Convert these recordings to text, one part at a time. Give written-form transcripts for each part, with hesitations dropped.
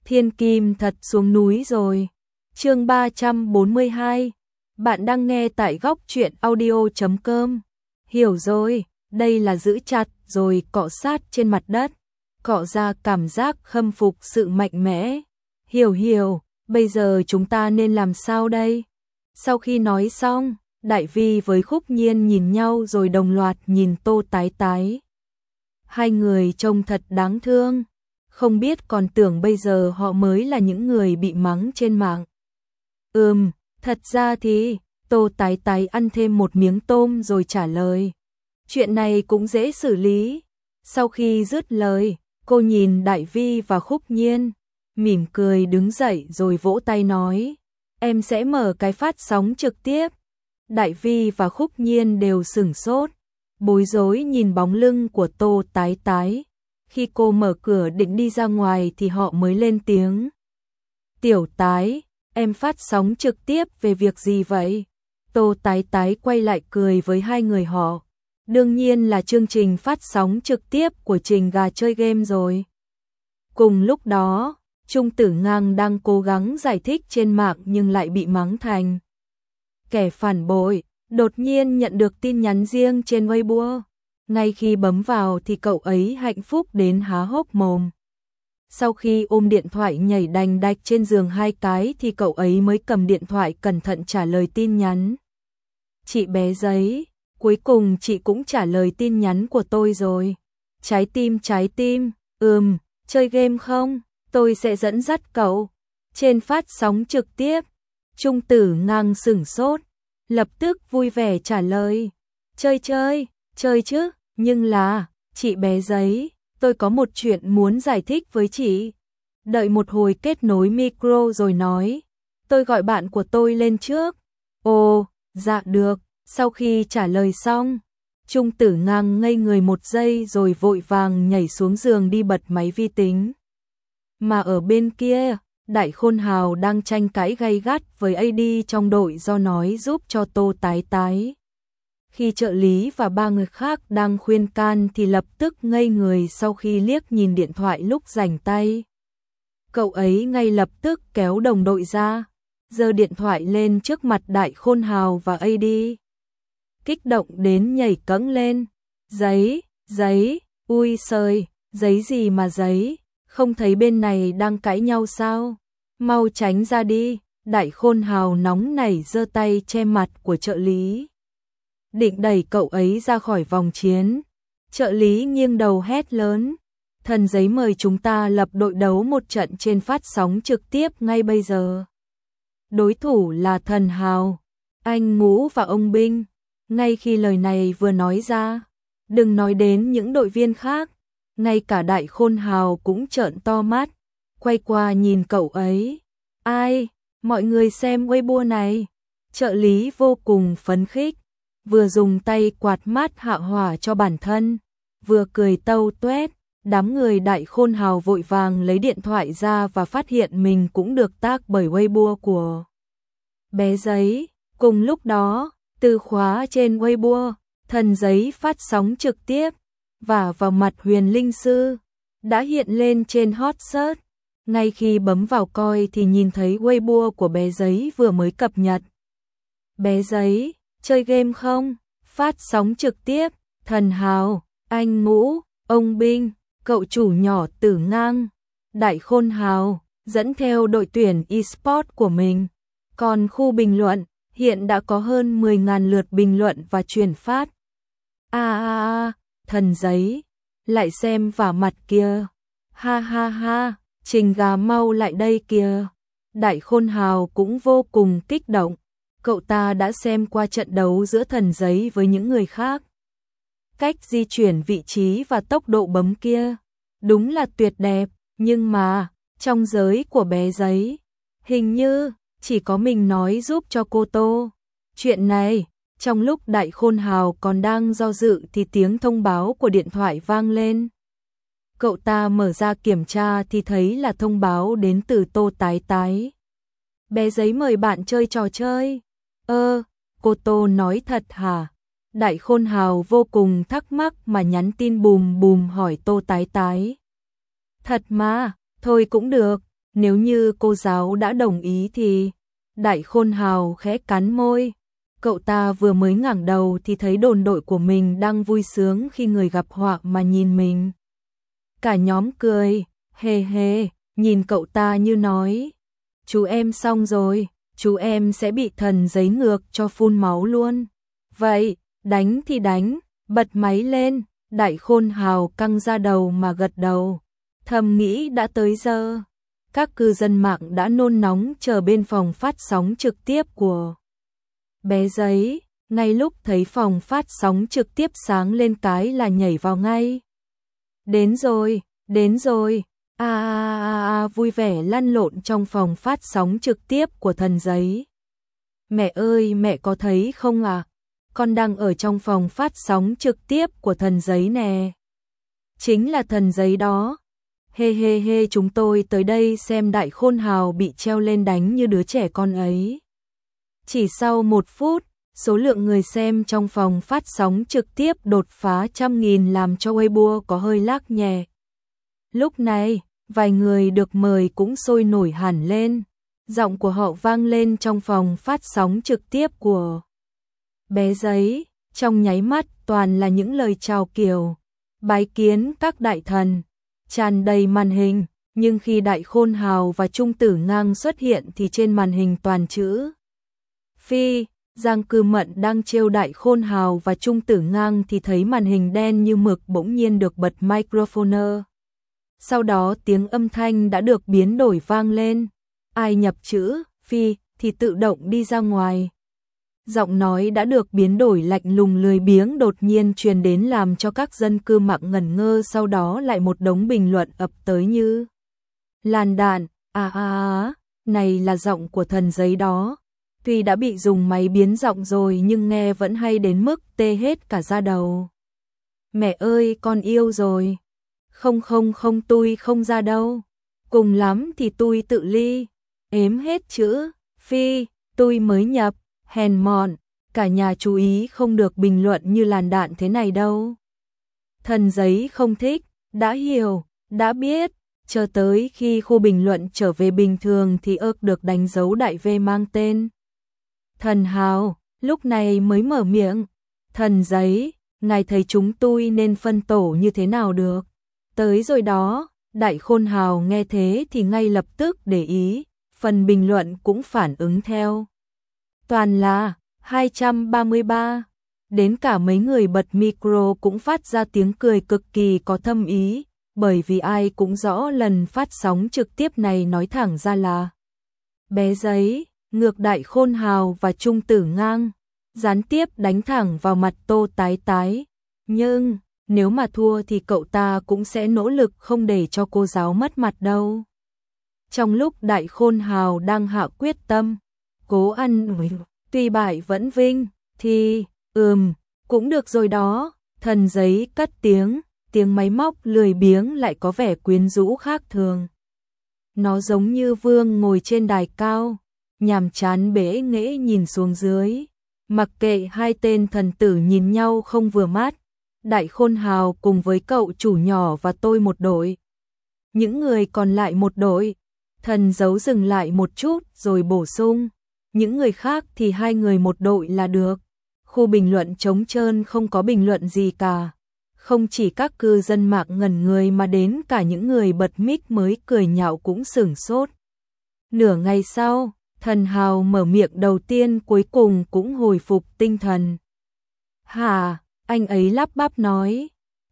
Thiên Kim thật xuống núi rồi. Chương 342. Bạn đang nghe tại góc truyện audio.com. Hiểu rồi, đây là giữ chặt rồi cọ sát trên mặt đất, cọ ra cảm giác khâm phục sự mạnh mẽ. Hiểu, bây giờ chúng ta nên làm sao đây? Sau khi nói xong, Đại Vi với Khúc Nhiên nhìn nhau rồi đồng loạt nhìn Tô Tái Tái. Hai người trông thật đáng thương, không biết còn tưởng bây giờ họ mới là những người bị mắng trên mạng. Thật ra thì, Tô Tái Tái ăn thêm một miếng tôm rồi trả lời. Chuyện này cũng dễ xử lý. Sau khi dứt lời, cô nhìn Đại Vi và Khúc Nhiên, mỉm cười đứng dậy rồi vỗ tay nói, em sẽ mở cái phát sóng trực tiếp. Đại Vi và Khúc Nhiên đều sửng sốt, bối rối nhìn bóng lưng của Tô Tái Tái. Khi cô mở cửa định đi ra ngoài thì họ mới lên tiếng. Tiểu Tái, em phát sóng trực tiếp về việc gì vậy? Tô Tái Tái quay lại cười với hai người họ. Đương nhiên là chương trình phát sóng trực tiếp của Trình Gà chơi game rồi. Cùng lúc đó, Trung Tử Ngang đang cố gắng giải thích trên mạng nhưng lại bị mắng thành kẻ phản bội. Đột nhiên nhận được tin nhắn riêng trên Weibo. Ngay khi bấm vào thì cậu ấy hạnh phúc đến há hốc mồm. Sau khi ôm điện thoại nhảy đành đạch trên giường hai cái thì cậu ấy mới cầm điện thoại cẩn thận trả lời tin nhắn. Chị bé giấy, cuối cùng chị cũng trả lời tin nhắn của tôi rồi. Trái tim, chơi game không? Tôi sẽ dẫn dắt cậu. Trên phát sóng trực tiếp, Trung Tử Ngang sửng sốt, lập tức vui vẻ trả lời. Chơi chứ, nhưng là, chị bé giấy, tôi có một chuyện muốn giải thích với chị. Đợi một hồi kết nối micro rồi nói, tôi gọi bạn của tôi lên trước. Ồ, dạ được. Sau khi trả lời xong, Trung Tử Ngang ngây người một giây rồi vội vàng nhảy xuống giường đi bật máy vi tính. Mà ở bên kia, Đại Khôn Hào đang tranh cãi gay gắt với AD trong đội do nói giúp cho Tô Tái Tái. Khi trợ lý và ba người khác đang khuyên can thì lập tức ngây người sau khi liếc nhìn điện thoại lúc rảnh tay. Cậu ấy ngay lập tức kéo đồng đội ra, giơ điện thoại lên trước mặt Đại Khôn Hào và AD. Kích động đến nhảy cẫng lên. Giấy, ui sời, giấy gì mà giấy, không thấy bên này đang cãi nhau sao? Mau tránh ra đi. Đại Khôn Hào nóng nảy giơ tay che mặt của trợ lý, định đẩy cậu ấy ra khỏi vòng chiến. Trợ lý nghiêng đầu hét lớn, Thần Giấy mời chúng ta lập đội đấu một trận trên phát sóng trực tiếp ngay bây giờ. Đối thủ là Thần Hào, anh Ngũ và ông Binh. Ngay khi lời này vừa nói ra, đừng nói đến những đội viên khác, ngay cả Đại Khôn Hào cũng trợn to mắt, quay qua nhìn cậu ấy. Ai, mọi người xem Weibo này. Trợ lý vô cùng phấn khích, vừa dùng tay quạt mát hạ hỏa cho bản thân, vừa cười tâu tuét. Đám người Đại Khôn Hào vội vàng lấy điện thoại ra và phát hiện mình cũng được tag bởi Weibo của bé giấy. Cùng lúc đó, từ khóa trên Weibo, Thần Giấy phát sóng trực tiếp và vào mặt Huyền Linh Sư đã hiện lên trên hot search. Ngay khi bấm vào coi thì nhìn thấy Weibo của bé giấy vừa mới cập nhật. Bé giấy, chơi game không? Phát sóng trực tiếp, Thần Hào, anh Ngũ, ông Binh, cậu chủ nhỏ Tử Ngang, Đại Khôn Hào dẫn theo đội tuyển eSport của mình. Còn khu bình luận hiện đã có hơn 10.000 lượt bình luận và chuyển phát. Thần Giấy, lại xem vả mặt kia. Ha, Trình Gà mau lại đây kìa. Đại Khôn Hào cũng vô cùng kích động. Cậu ta đã xem qua trận đấu giữa Thần Giấy với những người khác. Cách di chuyển vị trí và tốc độ bấm kia đúng là tuyệt đẹp, nhưng mà trong giới của bé giấy, hình như chỉ có mình nói giúp cho cô Tô. Chuyện này, trong lúc Đại Khôn Hào còn đang do dự thì tiếng thông báo của điện thoại vang lên. Cậu ta mở ra kiểm tra thì thấy là thông báo đến từ Tô Tái Tái. Bé giấy mời bạn chơi trò chơi. Cô Tô nói thật hả? Đại Khôn Hào vô cùng thắc mắc mà nhắn tin bùm bùm hỏi Tô Tái Tái. Thật mà, thôi cũng được, Nếu như cô giáo đã đồng ý thì... Đại Khôn Hào khẽ cắn môi. Cậu ta vừa mới ngẩng đầu thì thấy đồng đội của mình đang vui sướng khi người gặp họa mà nhìn mình. Cả nhóm cười, hề hề, nhìn cậu ta như nói. Chú em xong rồi, chú em sẽ bị thần giấy ngược cho phun máu luôn. Vậy, đánh thì đánh, bật máy lên. Đại Khôn Hào căng ra đầu mà gật đầu. Thầm nghĩ đã tới giờ. Các cư dân mạng đã nôn nóng chờ bên phòng phát sóng trực tiếp của Bé Giấy. Ngay lúc thấy phòng phát sóng trực tiếp sáng lên cái là nhảy vào ngay. Đến rồi, đến rồi. Vui vẻ lăn lộn trong phòng phát sóng trực tiếp của Thần Giấy. Mẹ ơi, mẹ có thấy không à? Con đang ở trong phòng phát sóng trực tiếp của Thần Giấy nè. Chính là Thần Giấy đó. Hê, chúng tôi tới đây xem Đại Khôn Hào bị treo lên đánh như đứa trẻ con ấy. Chỉ sau 1 phút, số lượng người xem trong phòng phát sóng trực tiếp đột phá 100.000 làm cho Weibo có hơi lắc nhẹ. Lúc này, vài người được mời cũng sôi nổi hẳn lên. Giọng của họ vang lên trong phòng phát sóng trực tiếp của Bé Giấy. Trong nháy mắt toàn là những lời chào kiểu bái kiến các đại thần, tràn đầy màn hình. Nhưng khi Đại Khôn Hào và Trung Tử Ngang xuất hiện thì trên màn hình toàn chữ Phi. Giang Cư Mận đang trêu Đại Khôn Hào và Trung Tử Ngang thì thấy màn hình đen như mực bỗng nhiên được bật microphone. Sau đó tiếng âm thanh đã được biến đổi vang lên. Ai nhập chữ Phi thì tự động đi ra ngoài. Giọng nói đã được biến đổi lạnh lùng lười biếng đột nhiên truyền đến làm cho các dân cư mạng ngẩn ngơ, sau đó lại một đống bình luận ập tới như làn đạn. Này là giọng của Thần Giấy đó. Tuy đã bị dùng máy biến giọng rồi nhưng nghe vẫn hay đến mức tê hết cả da đầu. Mẹ ơi, con yêu rồi. Không, tôi không ra đâu. Cùng lắm thì tôi tự ly. Ếm hết chữ Phi, tôi mới nhập. Hèn mọn, cả nhà chú ý không được bình luận như làn đạn thế này đâu. Thần Giấy không thích, đã hiểu, đã biết. Chờ tới khi khu bình luận trở về bình thường thì được đánh dấu đại V mang tên Thần Hào, lúc này mới mở miệng. Thần Giấy, ngài thấy chúng tôi nên phân tổ như thế nào được? Tới rồi đó. Đại Khôn Hào nghe thế thì ngay lập tức để ý, phần bình luận cũng phản ứng theo. Toàn là 233. Đến cả mấy người bật micro cũng phát ra tiếng cười cực kỳ có thâm ý, bởi vì ai cũng rõ lần phát sóng trực tiếp này nói thẳng ra là Bé Giấy ngược Đại Khôn Hào và Trung Tử Ngang, gián tiếp đánh thẳng vào mặt Tô Tái Tái. Nhưng nếu mà thua thì cậu ta cũng sẽ nỗ lực không để cho cô giáo mất mặt đâu. Trong lúc Đại Khôn Hào đang hạ quyết tâm cố ăn tuy bại vẫn vinh thì cũng được rồi đó. Thần Giấy cất tiếng máy móc lười biếng lại có vẻ quyến rũ khác thường. Nó giống như vương ngồi trên đài cao, nhàm chán bẽ nghễ nhìn xuống dưới. Mặc kệ hai tên thần tử nhìn nhau không vừa mắt, Đại Khôn Hào cùng với cậu chủ nhỏ và tôi một đội, những người còn lại một đội. Thần Giấu dừng lại một chút rồi bổ sung, những người khác thì 2 người một đội là được. Khu bình luận trống trơn không có bình luận gì cả. Không chỉ các cư dân mạng ngẩn người mà đến cả những người bật mic mới cười nhạo cũng sửng sốt. Nửa ngày sau, Thần Hào mở miệng đầu tiên cuối cùng cũng hồi phục tinh thần. Hả, anh ấy lắp bắp nói.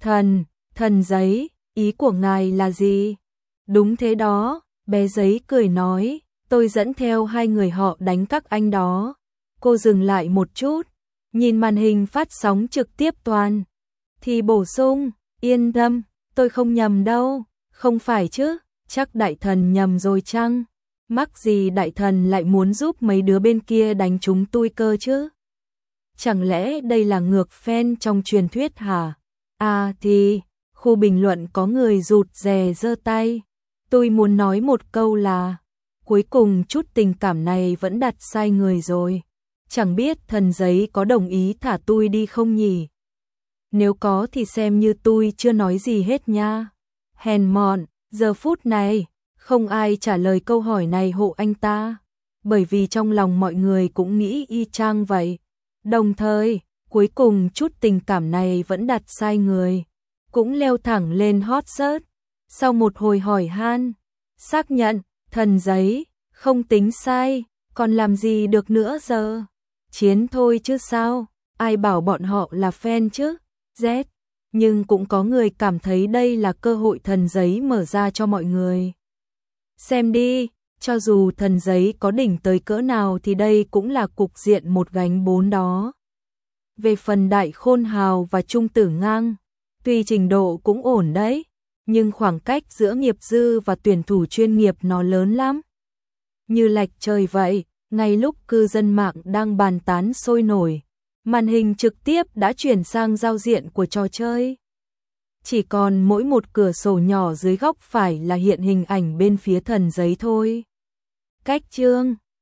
Thần Giấy, ý của ngài là gì? Đúng thế đó, Bé Giấy cười nói, tôi dẫn theo 2 người họ đánh các anh đó. Cô dừng lại một chút, nhìn màn hình phát sóng trực tiếp toàn. Thì bổ sung, yên tâm, tôi không nhầm đâu. Không phải chứ, chắc đại thần nhầm rồi chăng? Mắc gì đại thần lại muốn giúp mấy đứa bên kia đánh chúng tôi cơ chứ? Chẳng lẽ đây là ngược fan trong truyền thuyết hả? Thì, khu bình luận có người rụt rè giơ tay. Tôi muốn nói một câu là, cuối cùng chút tình cảm này vẫn đặt sai người rồi. Chẳng biết Thần Giấy có đồng ý thả tôi đi không nhỉ? Nếu có thì xem như tôi chưa nói gì hết nha. Hèn mọn, giờ phút này, Không ai trả lời câu hỏi này hộ anh ta, bởi vì trong lòng mọi người cũng nghĩ y chang vậy. Đồng thời, cuối cùng chút tình cảm này vẫn đặt sai người, cũng leo thẳng lên hot search. Sau một hồi hỏi han, xác nhận, thần giấy, không tính sai, còn làm gì được nữa giờ? Chiến thôi chứ sao, ai bảo bọn họ là fan chứ? Z. Nhưng cũng có người cảm thấy đây là cơ hội thần giấy mở ra cho mọi người. Xem đi, cho dù thần giấy có đỉnh tới cỡ nào thì đây cũng là cục diện một gánh bốn đó. Về phần Đại Khôn Hào và Trung Tử Ngang, tuy trình độ cũng ổn đấy, nhưng khoảng cách giữa nghiệp dư và tuyển thủ chuyên nghiệp nó lớn lắm. Như lệch trời vậy, ngay lúc cư dân mạng đang bàn tán sôi nổi, màn hình trực tiếp đã chuyển sang giao diện của trò chơi. Chỉ còn mỗi một cửa sổ nhỏ dưới góc phải là hiện hình ảnh bên phía thần giấy thôi. Cách chương